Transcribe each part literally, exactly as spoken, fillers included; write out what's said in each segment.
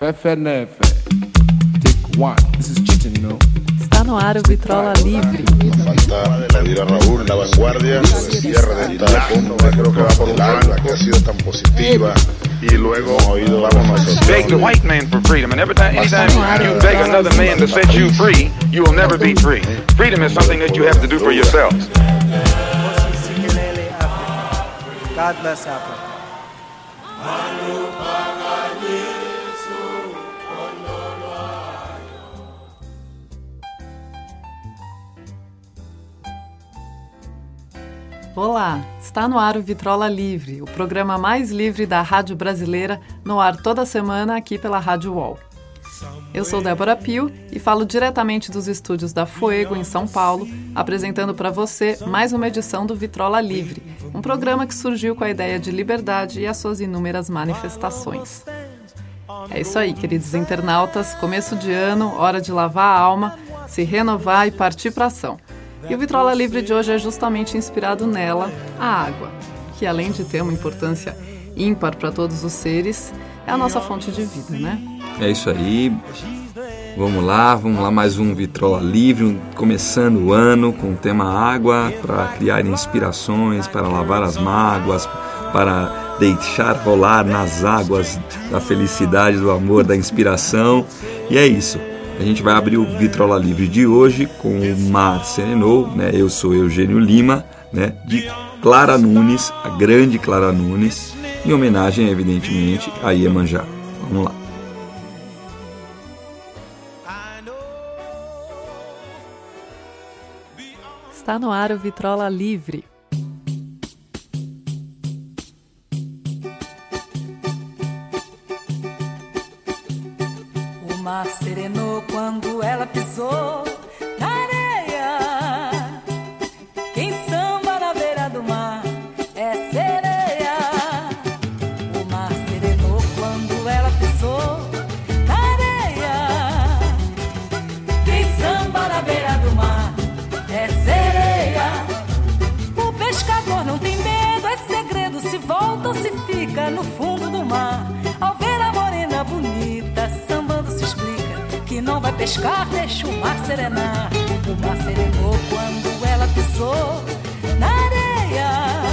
Fé, né, fé. Take one. This is cheating, no? Está no ar o Vitrola Livre. Falta pedir a Raúl la vanguardia, el cierre de esta bomba, creo que va por un blanco, que ha sido tan positiva. Y luego oído vamos nosotros. Beg the white man for freedom, and every time, anytime you beg another man to set you free, you will never be free. Freedom is something that you have to do for yourselves. God bless Africa. Olá, está no ar o Vitrola Livre, o programa mais livre da rádio brasileira, no ar toda semana aqui pela Rádio U O L. Eu sou Débora Pio e falo diretamente dos estúdios da Fuego, em São Paulo, apresentando para você mais uma edição do Vitrola Livre, um programa que surgiu com a ideia de liberdade e as suas inúmeras manifestações. É isso aí, queridos internautas, começo de ano, hora de lavar a alma, se renovar e partir para ação. E o Vitrola Livre de hoje é justamente inspirado nela, a água, que além de ter uma importância ímpar para todos os seres, é a nossa fonte de vida, né? É isso aí, vamos lá, vamos lá, mais um Vitrola Livre, começando o ano com o tema água, para criar inspirações, para lavar as mágoas, para deixar rolar nas águas da felicidade, do amor, da inspiração, e é isso. A gente vai abrir o Vitrola Livre de hoje com o Mar Serenou, né? Eu sou Eugênio Lima, né? De Clara Nunes, a grande Clara Nunes, em homenagem, evidentemente, a Iemanjá. Vamos lá. Está no ar o Vitrola Livre. O mar serenou quando ela pisou na areia. Quem samba na beira do mar é sereia. O mar serenou quando ela pisou na areia. Quem samba na beira do mar é sereia. O pescador não tem medo, é segredo, se volta ou se fica no fundo do mar. Ao ver a morena bonita sambando se explica que não vai pescar, deixa o mar serenar. O mar serenou quando ela pisou na areia.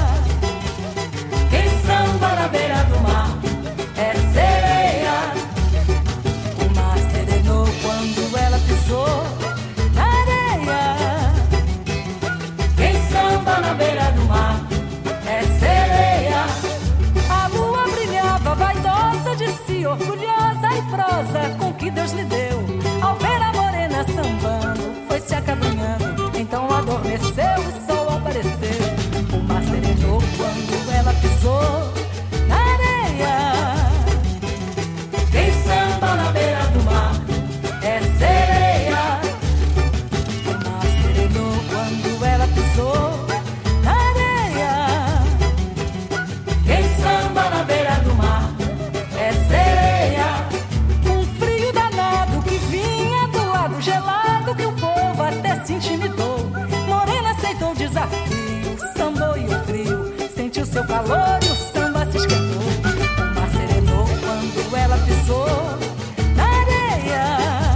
Quem samba na beira do mar é sereia. O mar serenou quando ela pisou na areia. Quem samba na beira do mar é sereia. A lua brilhava vaidosa de si, orgulhosa e prosa com que Deus lhe deu. Ao ver a morena sambando, foi se acabrunhando, então adormeceu e o sol apareceu. O mar serenou quando ela pisou na areia. Quem samba na beira do mar é sereia. O mar serenou quando ela pisou na areia. Quem samba na beira do mar é sereia. Um frio danado que vinha do lado gelado, que o povo até se intimidou. Morena aceitou o desafio, sambou e o frio sentiu seu calor e o samba se esquentou. O mar serenou quando ela pisou na areia.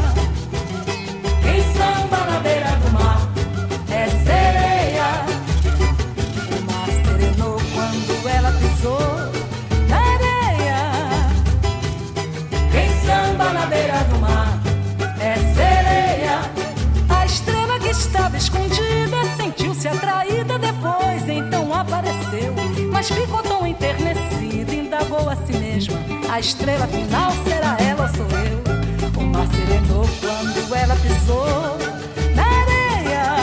Quem samba na beira do mar é sereia. O mar serenou quando ela pisou na areia. Quem samba na beira do mar é sereia. A estrela que estava escondida sentiu-se atraída depois, então apareceu, mas ficou tão enternecida, indagou a si mesma: a estrela final será ela ou sou eu? O mar serenou quando ela pisou na areia.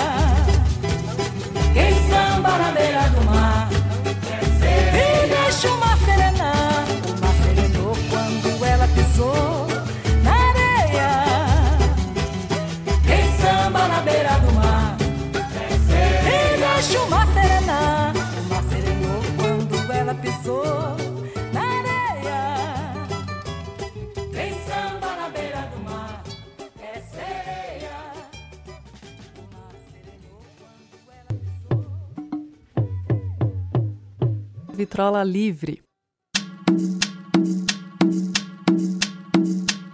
Quem samba na beira do mar é sereia. E deixa o mar serenar. O mar serenou quando ela pisou na areia. Quem samba na beira do mar é sereia. E deixa o mar serenar. O mar serenou quando ela pisou na areia. Quem samba na beira do mar é sereia. O mar serenou quando ela pisou. Vitrola Livre.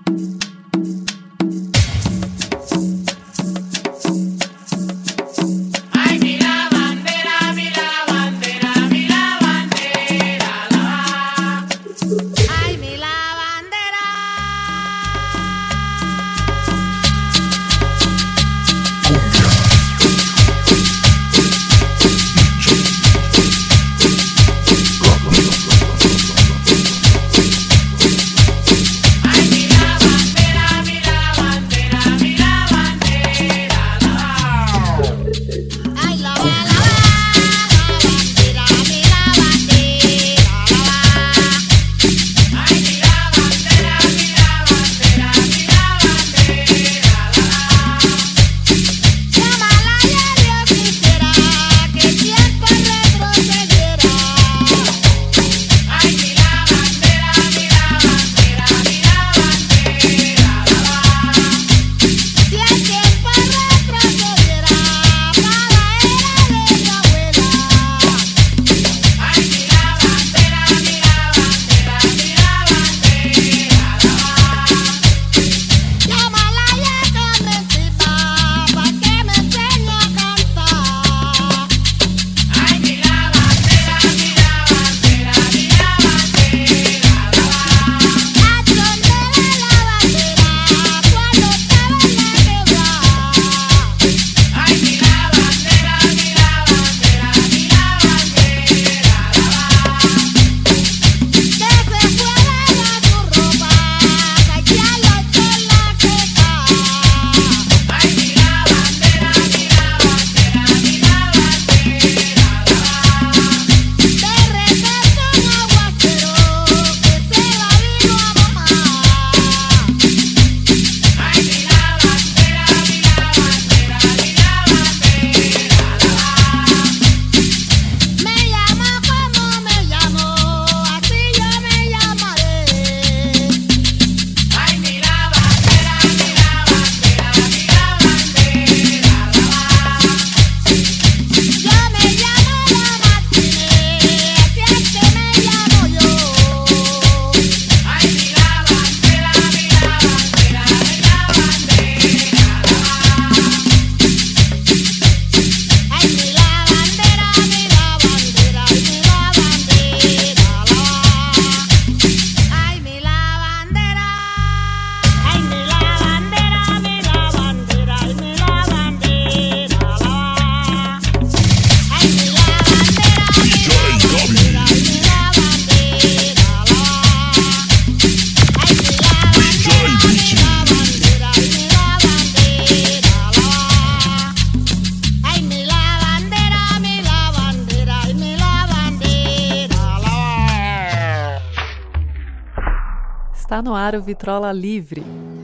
Está no ar o Vitrola Livre.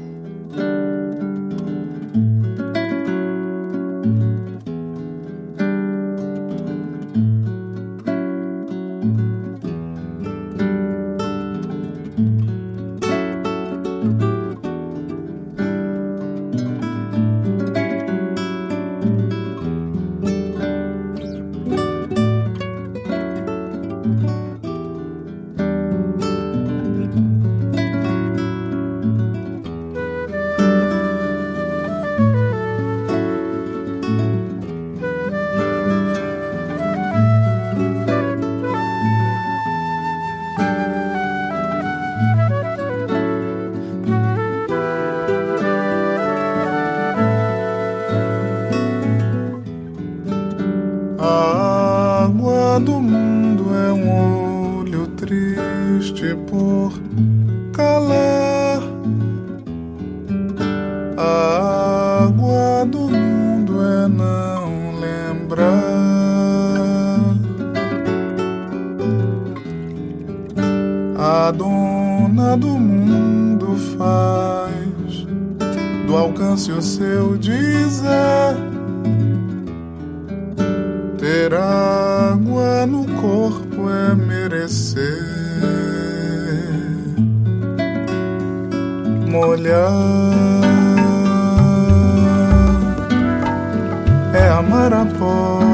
Do mundo é um olho triste por calar. A água do mundo é não lembrar. A dona do mundo faz do alcance o seu dizer. Ter água no corpo é merecer. Molhar é amar após.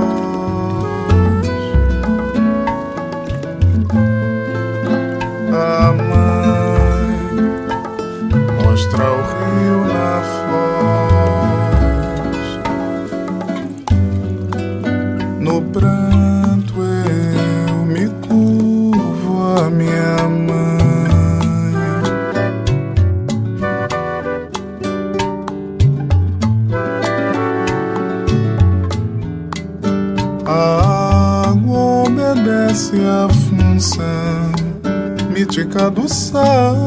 A mãe mostra o rio na foz. No pranto eu me curvo a minha mãe. A água obedece à função mítica do sal.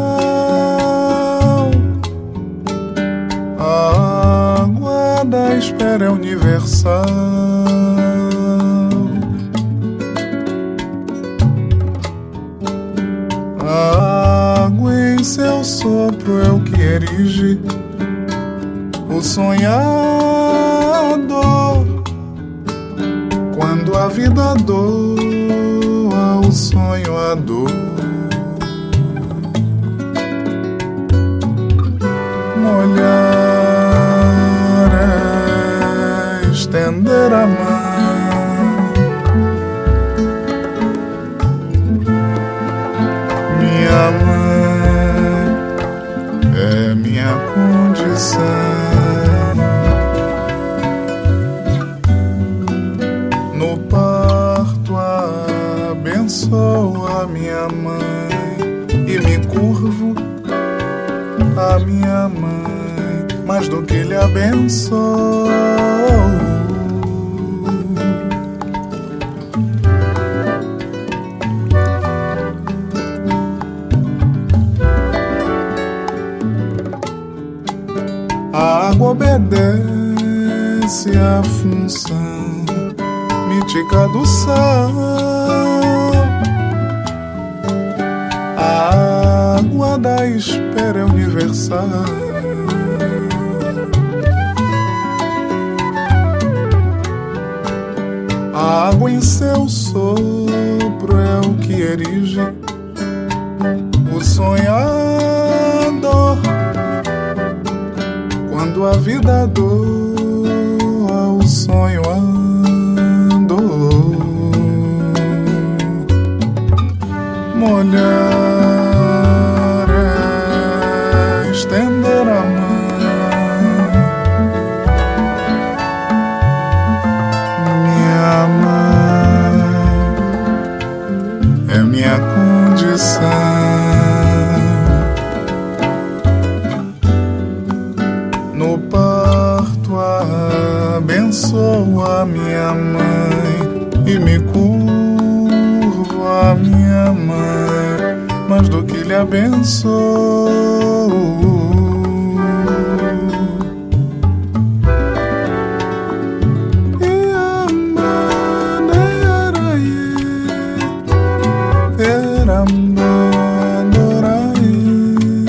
A água da espera é universal. A água em seu sopro é o que erige o sonhador. Quando a vida doa o sonho a dor. Molhar é estender a mão. Minha mãe é minha condição. No parto abençoo a minha mãe e me curvo a minha mãe mais do que lhe abençoo. A água obedece à função mítica do sal. A água da espera é universal. A água em seu sopro é o que erige o sonhador. Quando a vida doa o sonho andou. Molhar é estender a mão. Minha mãe é minha condição. No parto abençoo a minha mãe e me curvo a minha mãe mais do que lhe abençoo. Era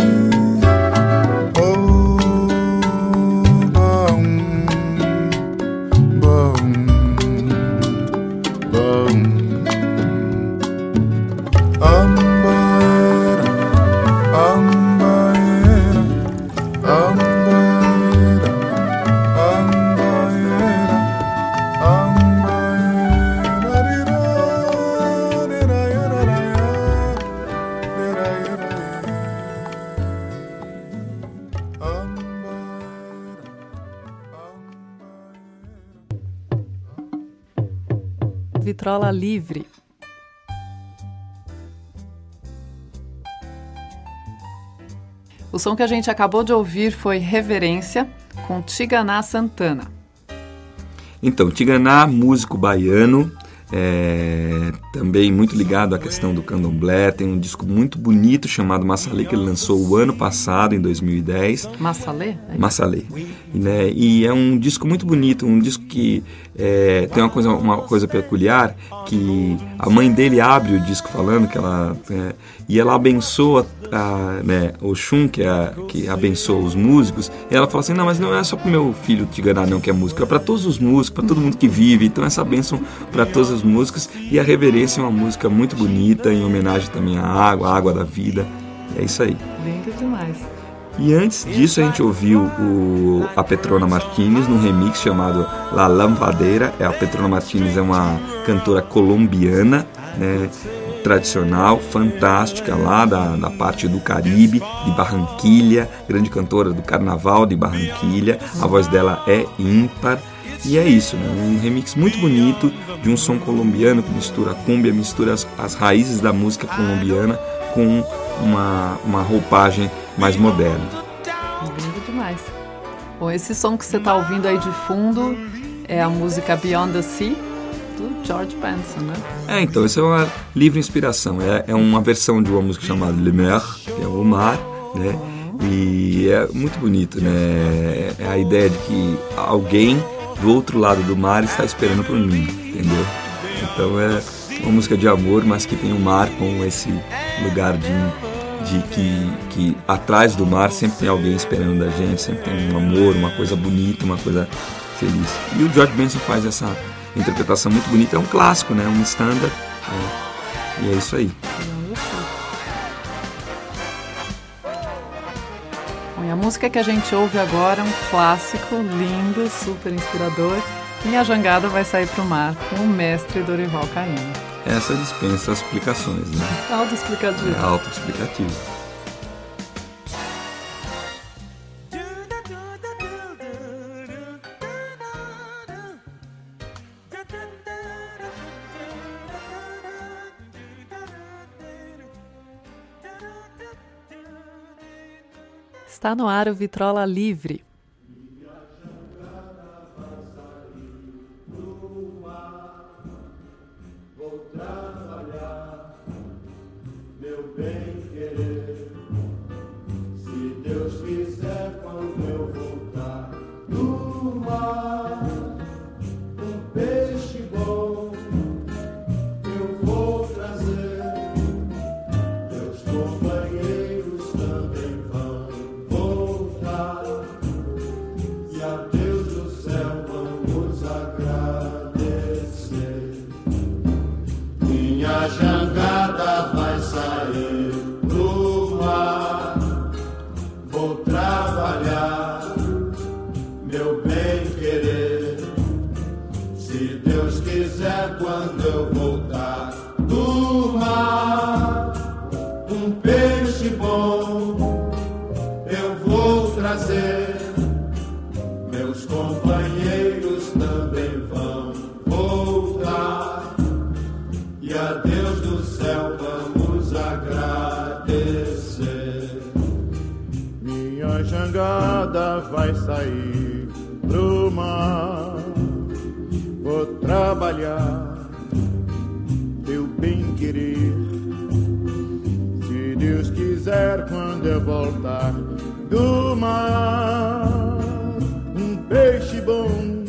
Vitrola Livre. O som que a gente acabou de ouvir foi Reverência, com Tiganá Santana. Então, Tiganá, músico baiano, é, também muito ligado à questão do candomblé, tem um disco muito bonito chamado Massalê, que ele lançou o ano passado, em dois mil e dez. Massalê? É Massalê. E, né, e é um disco muito bonito, um disco que é, tem uma coisa, uma coisa peculiar, que a mãe dele abre o disco falando que ela... É, e ela abençoa a, né, o Xum, que, é, que abençoa os músicos, e ela fala assim, não, mas não é só pro meu filho Tiganá não que é músico, é para todos os músicos, para todo mundo que vive, então essa bênção para todos os músicos, e a Reverência é uma música muito bonita, em homenagem também à água, à água da vida, é isso aí. Lindo demais. E antes disso a gente ouviu o, a Petrona Martínez num remix chamado La Lambadeira. A Petrona Martínez é uma cantora colombiana, né, tradicional, fantástica, lá da, da parte do Caribe, de Barranquilha, grande cantora do Carnaval de Barranquilha. A voz dela é ímpar. E é isso, né? Um remix muito bonito de um som colombiano que mistura cumbia, mistura as, as raízes da música colombiana com uma, uma roupagem mais moderna. Lindo demais. Bom, esse som que você está ouvindo aí de fundo é a música Beyond the Sea, do George Benson, né? É, então, isso é uma livre inspiração. É, é uma versão de uma música chamada Le Mer, que é o mar, né? E é muito bonito, né? É a ideia de que alguém do outro lado do mar está esperando por mim, entendeu? Então é uma música de amor, mas que tem o mar com esse lugar de, de que, que atrás do mar sempre tem alguém esperando da gente, sempre tem um amor, uma coisa bonita, uma coisa feliz. E o George Benson faz essa interpretação muito bonita, é um clássico, né? Um standard, né? E é isso aí. Bom, e a música que a gente ouve agora é um clássico, lindo, super inspirador. Minha Jangada Vai Sair Pro Mar, com o mestre Dorival Caymmi. Essa dispensa as explicações, né? Auto-explicativo. É auto-explicativo. Está no ar o Vitrola Livre. Vai sair pro mar, vou trabalhar, meu bem querer. Se Deus quiser, quando eu voltar do mar, um peixe bom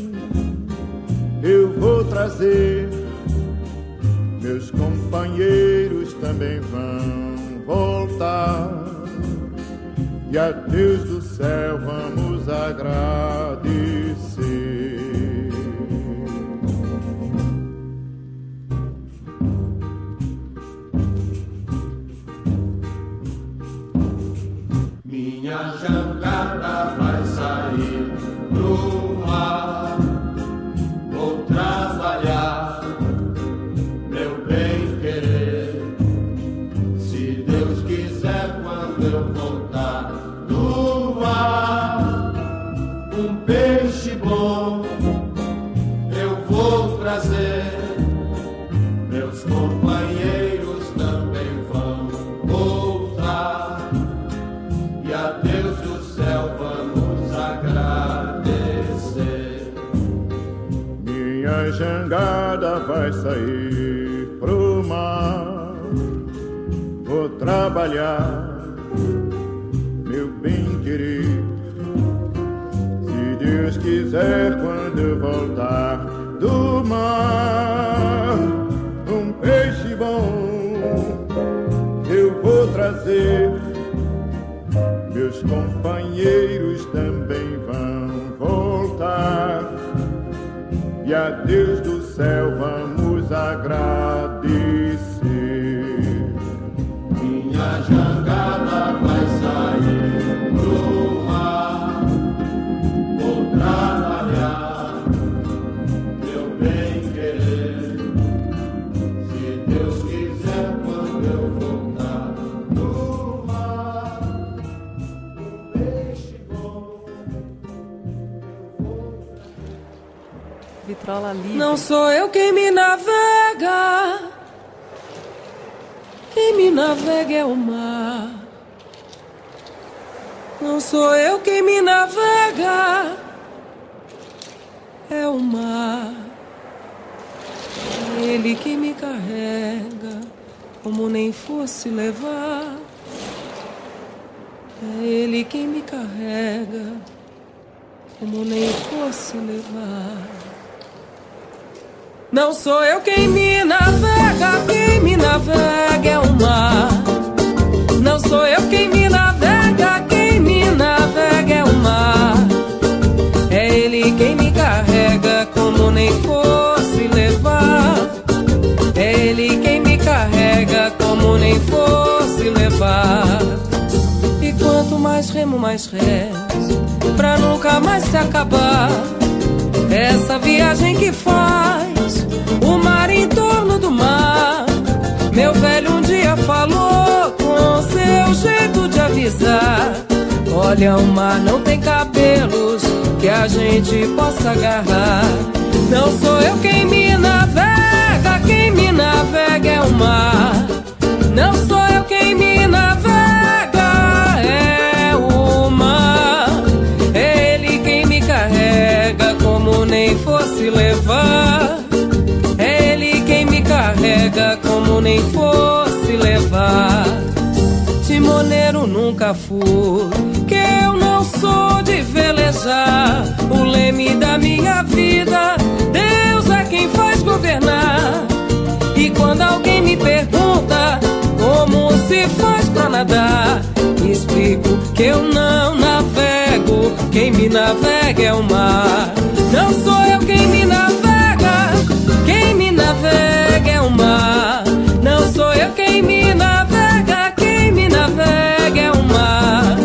eu vou trazer. Meus companheiros também vão voltar. E a Deus do céu vamos agradecer. Minha jangada vai sair pro mar, vou trabalhar, meu bem querer. Se Deus quiser, quando eu voltar do mar, um peixe bom eu vou trazer. Deus do céu vamos agradecer. Minha jangada vai sair pro mar, vou trabalhar, meu bem querido. Se Deus quiser, quando eu voltar do mar, um peixe bom eu vou trazer. Meus companheiros também vão voltar, e a Deus do céu vamos agradecer. Minha jangada vai sair pro mar, vou trabalhar, meu bem querer. Se Deus quiser, quando eu voltar do mar, um peixe bom eu vou. Vitrola livre. Não sou eu quem me navega, quem me navega é o mar. Não sou eu quem me navega, é o mar. É ele que me carrega, como nem fosse levar. É ele quem me carrega, como nem fosse levar. Não sou eu quem me navega, quem me navega é o mar. Não sou eu quem me navega, quem me navega é o mar. É ele quem me carrega, como nem fosse levar. É ele quem me carrega, como nem fosse levar. E quanto mais remo, mais rezo, pra nunca mais se acabar essa viagem que faz o mar em torno do mar. Meu velho um dia falou com seu jeito de avisar: olha, o mar não tem cabelos que a gente possa agarrar. Não sou eu quem me navega, quem me navega é o mar. Não sou eu quem me navega, é o mar. É ele quem me carrega, como nem fosse levar. É ele quem me carrega, como nem fosse levar. Timoneiro nunca fui, que eu não sou de velejar. O leme da minha vida, Deus é quem faz governar. E quando alguém me pergunta como se faz pra nadar, explico que eu não navego, quem me navega é o mar. Não sou eu quem me navega, quem me navega é o mar. Não sou eu quem me navega, quem me navega é o mar.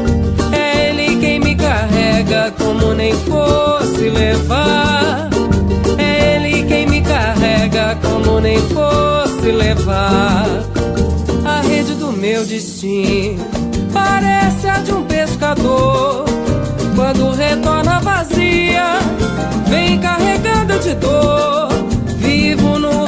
É ele quem me carrega, como nem fosse levar. É ele quem me carrega, como nem fosse levar. A rede do meu destino parece a de um pescador. Quando retorna vazia, vem carregada de dor. Vivo no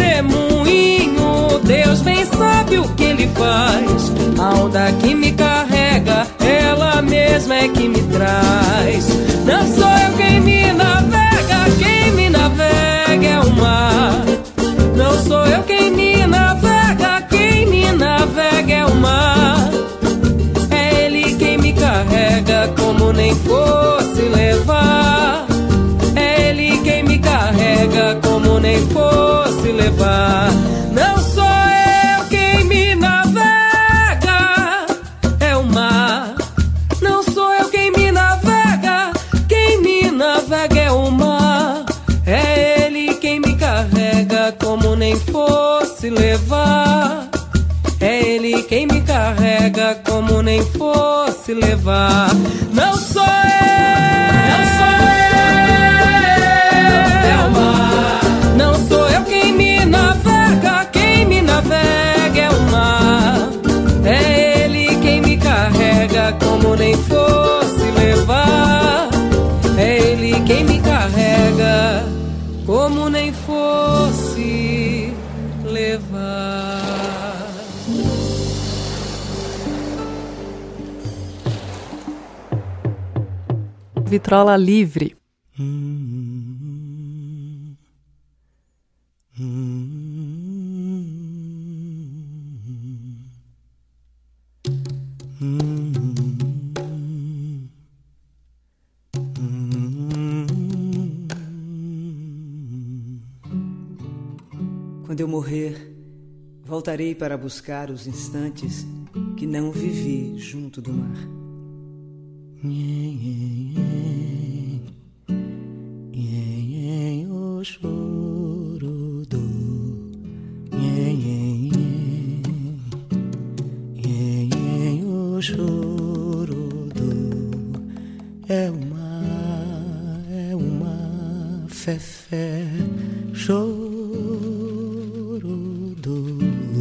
redemoinho, Deus bem sabe o que ele faz. A onda que me carrega, ela mesma é que me traz. Não sou eu quem me navega, quem me navega é o mar. Não sou eu quem me navega, quem me navega é o mar. É ele quem me carrega, como nem fosse levar. É ele quem me carrega, como nem fosse levar. Não sou eu quem me navega, é o mar. Não sou eu quem me navega, quem me navega é o mar. É ele quem me carrega, como nem fosse levar. É ele quem me carrega, como nem fosse levar. Não sou eu, não sou eu, é o mar. Não sou eu quem me navega, quem me navega é o mar. É ele quem me carrega, como nem fosse levar. É ele quem me carrega, como nem fosse levar. Vitrola Livre. Quando eu morrer, voltarei para buscar os instantes que não vivi junto do mar. O choro do o choro do é uma é uma fé choro do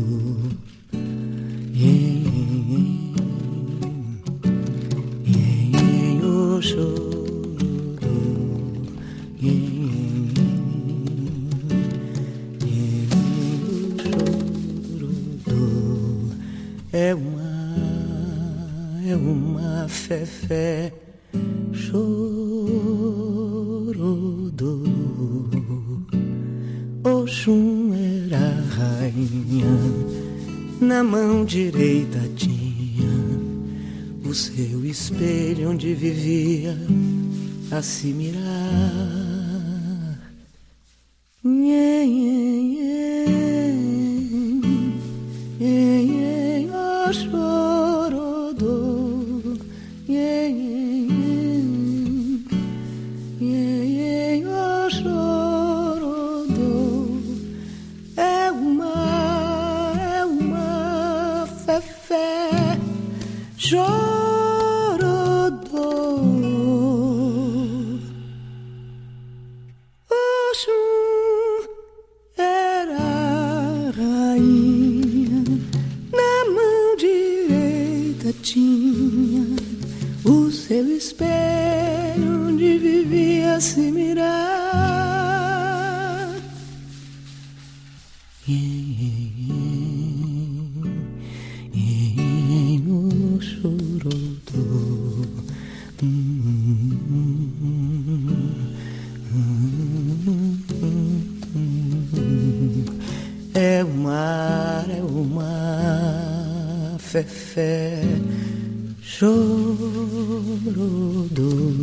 o choro é uma é uma fé fé choro do Oxum era rainha, na mão direita tinha o seu espelho onde vivia a se mirar. Nhê, nhê, nhê, nhê, nhê, o choro do nhê, nhê, nhê, nhê, o choro do é uma, é uma fé, fé, choro do Oxum era rainha, na mão direita tinha o seu espelho onde vivia a se mirar. O choro do é o mar, é o mar, fé, fé, choro do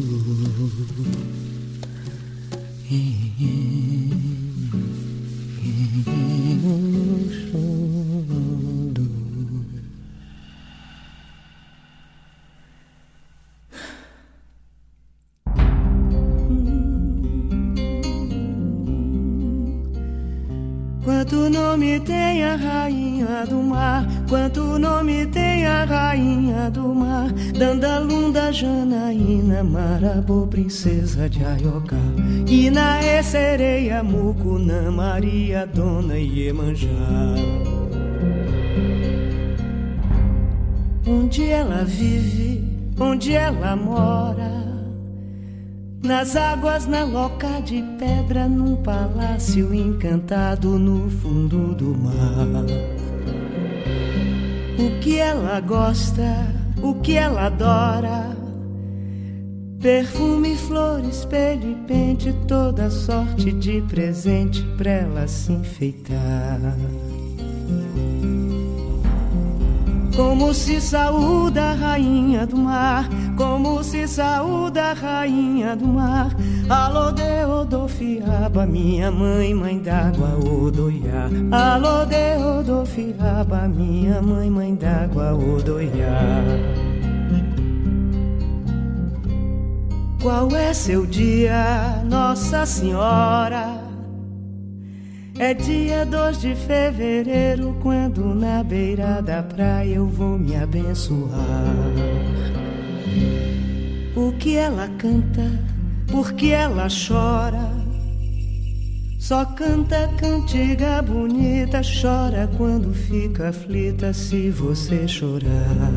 Quanto nome tem a rainha do mar, quanto nome tem a rainha do mar, Dandalunda, Janaína, Marabô, princesa de Ayocá, Inaê, Sereia, Mucunã, Maria, Dona Iemanjá. Onde ela vive, onde ela mora, nas águas, na loca de pedra, num palácio encantado no fundo do mar. O que ela gosta, o que ela adora, perfume, flores, espelho e pente, toda sorte de presente pra ela se enfeitar. Como se saúda a rainha do mar, como se saúda a rainha do mar. Alô de Odofiaba, minha mãe, mãe d'água, Odoiá. Alô de Odofiaba, minha mãe, mãe d'água, Odoiá. Qual é seu dia, Nossa Senhora? É dia dois de fevereiro, quando na beira da praia eu vou me abençoar. O que ela canta, por que ela chora? Só canta cantiga bonita, chora quando fica aflita se você chorar.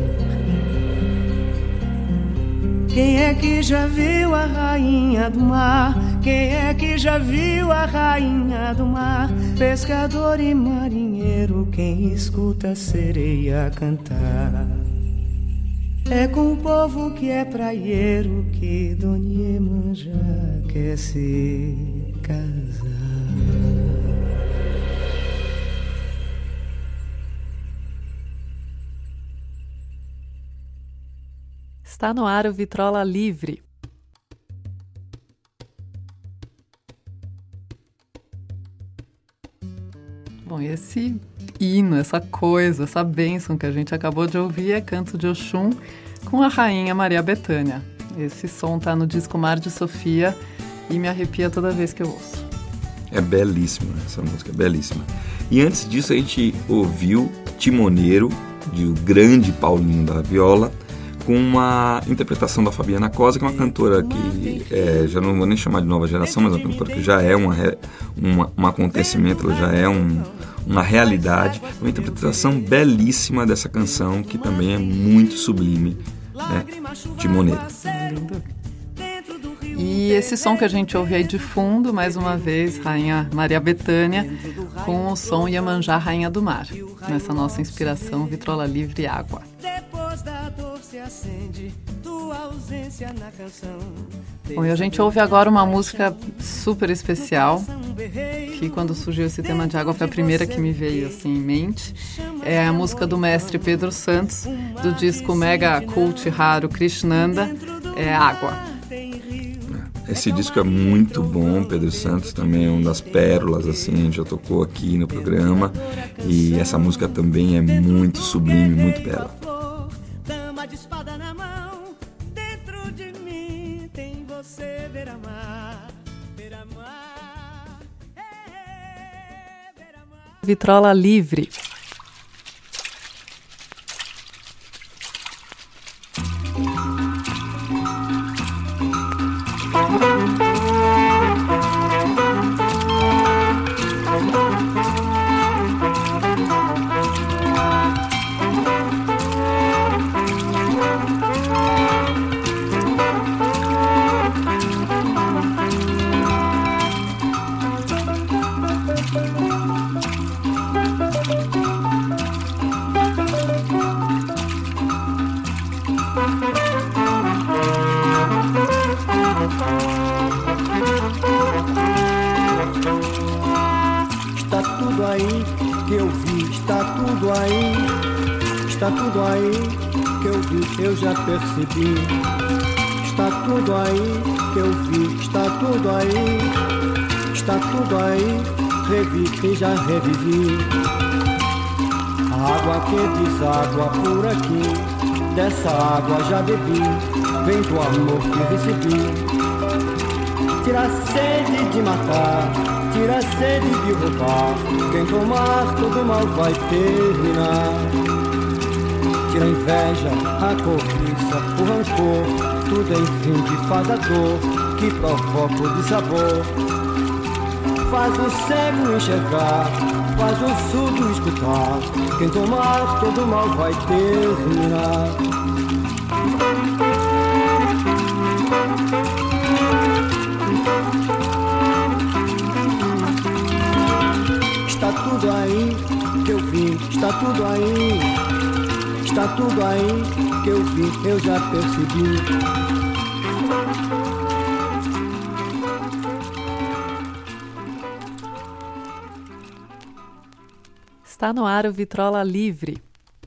Quem é que já viu a rainha do mar? Quem é que já viu a rainha do mar? Pescador e marinheiro, quem escuta a sereia cantar. É com o povo que é praieiro que Dona Iemanjá quer se casar. Está no ar o Vitrola Livre. Bom, esse hino, essa coisa, essa bênção que a gente acabou de ouvir é Canto de Oxum com a Rainha Maria Bethânia. Esse som tá no disco Mar de Sofia e me arrepia toda vez que eu ouço. É belíssima, essa música é belíssima. E antes disso a gente ouviu Timoneiro, de o grande Paulinho da Viola, com uma interpretação da Fabiana Cosa, que é uma cantora que, é, já não vou nem chamar de nova geração, mas é uma cantora que já é uma, uma, um acontecimento, ela já é um, uma realidade, uma interpretação belíssima dessa canção, que também é muito sublime, né? Timoneiro. E esse som que a gente ouve aí de fundo, mais uma vez, Rainha Maria Bethânia, com o som Iemanjá, Rainha do Mar, nessa nossa inspiração Vitrola Livre Água. Bom, e a gente ouve agora uma música super especial, que quando surgiu esse tema de água foi a primeira que me veio assim em mente. É a música do mestre Pedro Santos, do disco Mega Cult Raro Krishnanda, é Água. Esse disco é muito bom, Pedro Santos também é uma das pérolas, assim, a gente já tocou aqui no programa, e essa música também é muito sublime, muito bela. De espada na mão, dentro de mim tem você, beira-mar, beira-mar, é, beira-mar. Vitrola Livre. Está tudo aí que eu vi, está tudo aí, está tudo aí que eu vi, eu já percebi. Está tudo aí que eu vi, está tudo aí, está tudo aí, revi e já revivi. A água que deságua por aqui, dessa água já bebi, vem do amor que recebi. Tira a sede de matar, tira a sede de roubar, quem tomar todo mal vai terminar. Tira a inveja, a cobiça, o rancor, tudo enfim que faz a dor, que provoca o dissabor. Faz o cego enxergar, faz o surdo escutar, quem tomar todo mal vai terminar. Está tudo aí que eu vi, está tudo aí, está tudo aí que eu vi, eu já percebi. Está no ar o Vitrola Livre.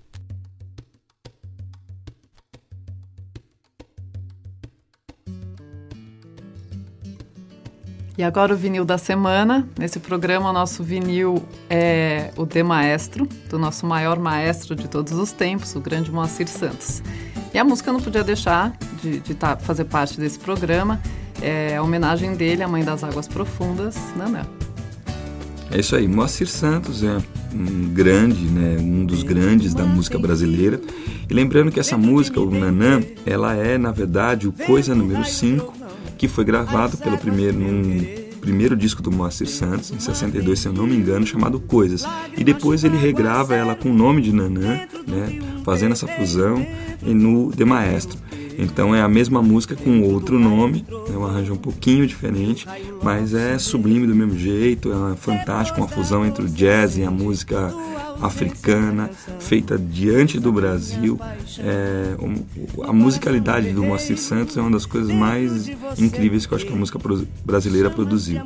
E agora o vinil da semana. Nesse programa, o nosso vinil é o De Maestro, do nosso maior maestro de todos os tempos, o grande Moacir Santos. E a música não podia deixar de, de tá, fazer parte desse programa. É a homenagem dele à Mãe das Águas Profundas, Nanã. É isso aí, Moacir Santos é um grande, né, um dos grandes da música brasileira. E lembrando que essa música, o Nanã, ela é, na verdade, o Coisa número cinco, que foi gravado pelo primeiro, num primeiro disco do Moacir Santos, em sessenta e dois, se eu não me engano, chamado Coisas. E depois ele regrava ela com o nome de Nanã, né, fazendo essa fusão no De Maestro. Então é a mesma música com outro nome, é um arranjo um pouquinho diferente, mas é sublime do mesmo jeito, é fantástico, uma fusão entre o jazz e a música africana, feita diante do Brasil. É, um, a musicalidade do Moacir Santos é uma das coisas mais incríveis que eu acho que a música brasileira produziu.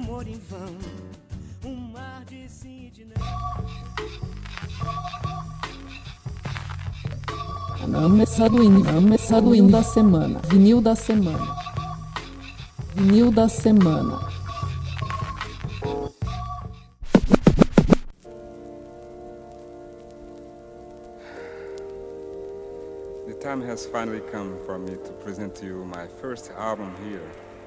Vinil da semana. Vinil da semana. Vinil da semana. The time has finally come for me to present to you my first album here.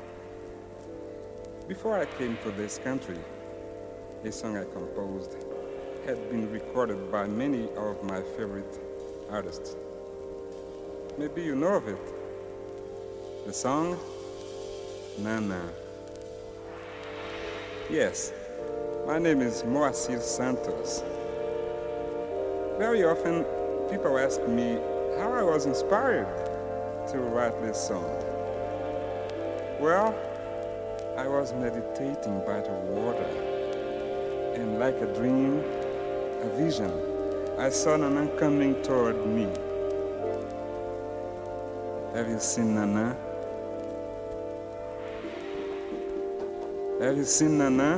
Before I came to this country, a song I composed had been recorded by many of my favorite artists. Maybe you know of it. The song, Nana. Yes, my name is Moacir Santos. Very often, people ask me how I was inspired to write this song. Well, I was meditating by the water, and like a dream, a vision, I saw Nana coming toward me. Have you seen Nana? Have you seen Nana?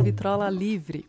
Vitrola Livre.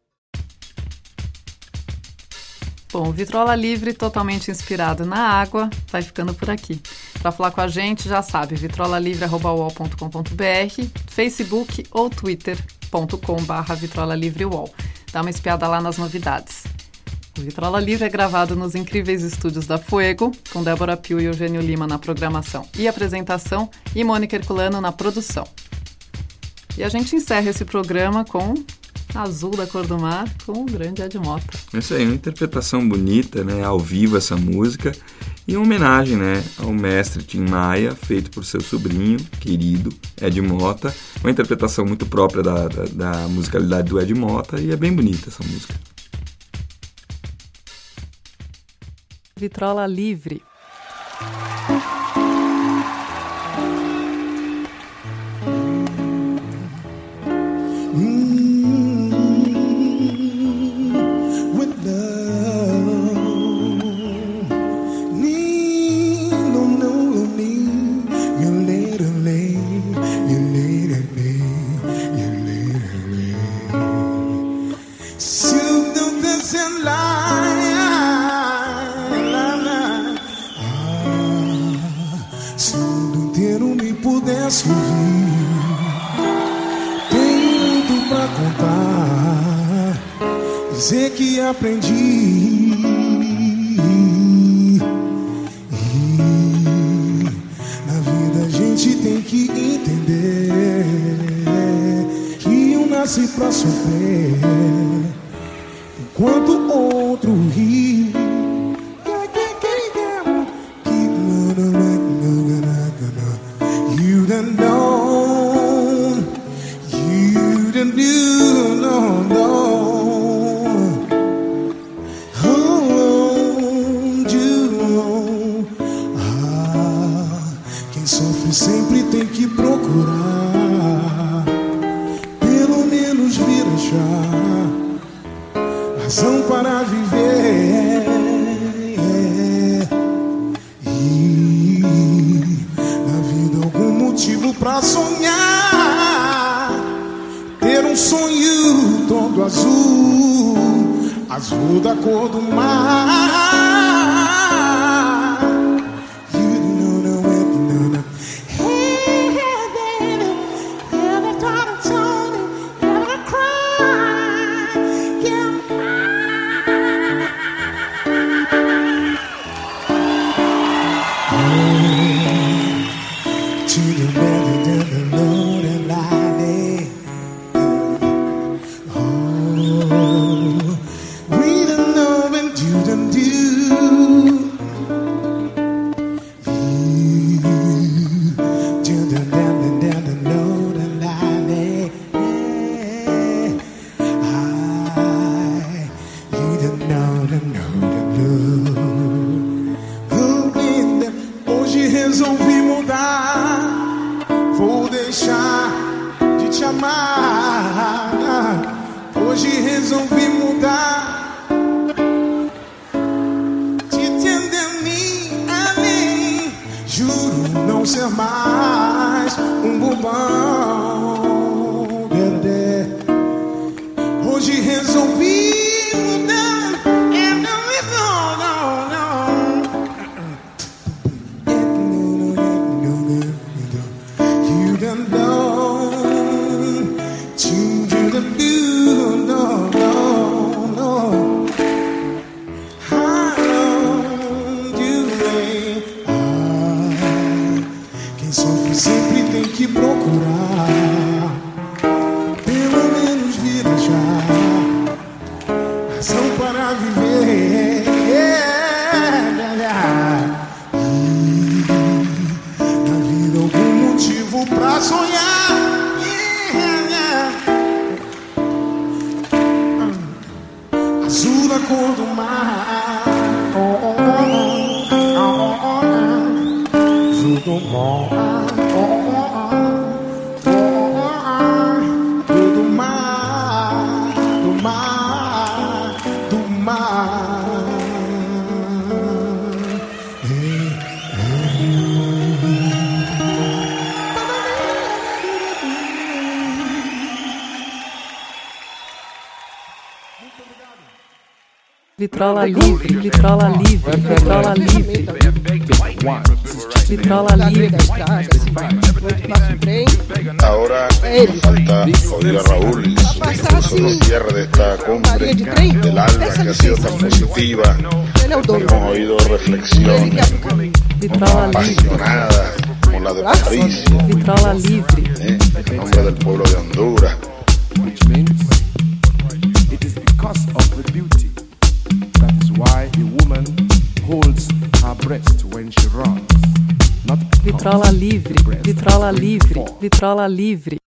Bom, o Vitrola Livre, totalmente inspirado na água, vai ficando por aqui. Para falar com a gente, já sabe, vitrola livre arroba u o l ponto com ponto b r, Facebook ou twitter ponto com barra vitrola livre u o l. Dá uma espiada lá nas novidades. O Vitrola Livre é gravado nos incríveis estúdios da Fuego, com Débora Pio e Eugênio Lima na programação e apresentação e Mônica Herculano na produção. E a gente encerra esse programa com Azul da Cor do Mar, com o grande Ed Mota. Isso aí, uma interpretação bonita, né? Ao vivo essa música, e uma homenagem, né, ao mestre Tim Maia, feito por seu sobrinho querido Ed Mota. Uma interpretação muito própria da, da, da musicalidade do Ed Mota, e é bem bonita essa música. Vitrola Livre. Dizer que aprendi, e na vida a gente tem que entender que um nasce pra sofrer enquanto o outro ri. You don't know, you don't do, no, no. Sempre tem que procurar, pelo menos vir achar razão para viver. E na vida algum motivo pra sonhar, ter um sonho todo azul, azul da cor do mar. Vitrola livre, vitrola livre, vitrola livre. Vitrola livre. Ahora nos falta oír a Raúl y su discurso de cierre de esta cumbre del ALBA que ha sido tan positiva. Hemos oído reflexiones apasionadas como la de Patricio, Vitrola livre. ¿eh? En nombre del pueblo de Honduras. Which means it is because of the beauty. That is why a woman holds her breast when she runs. Not Vitrola livre, vitrola livre, vitrola livre.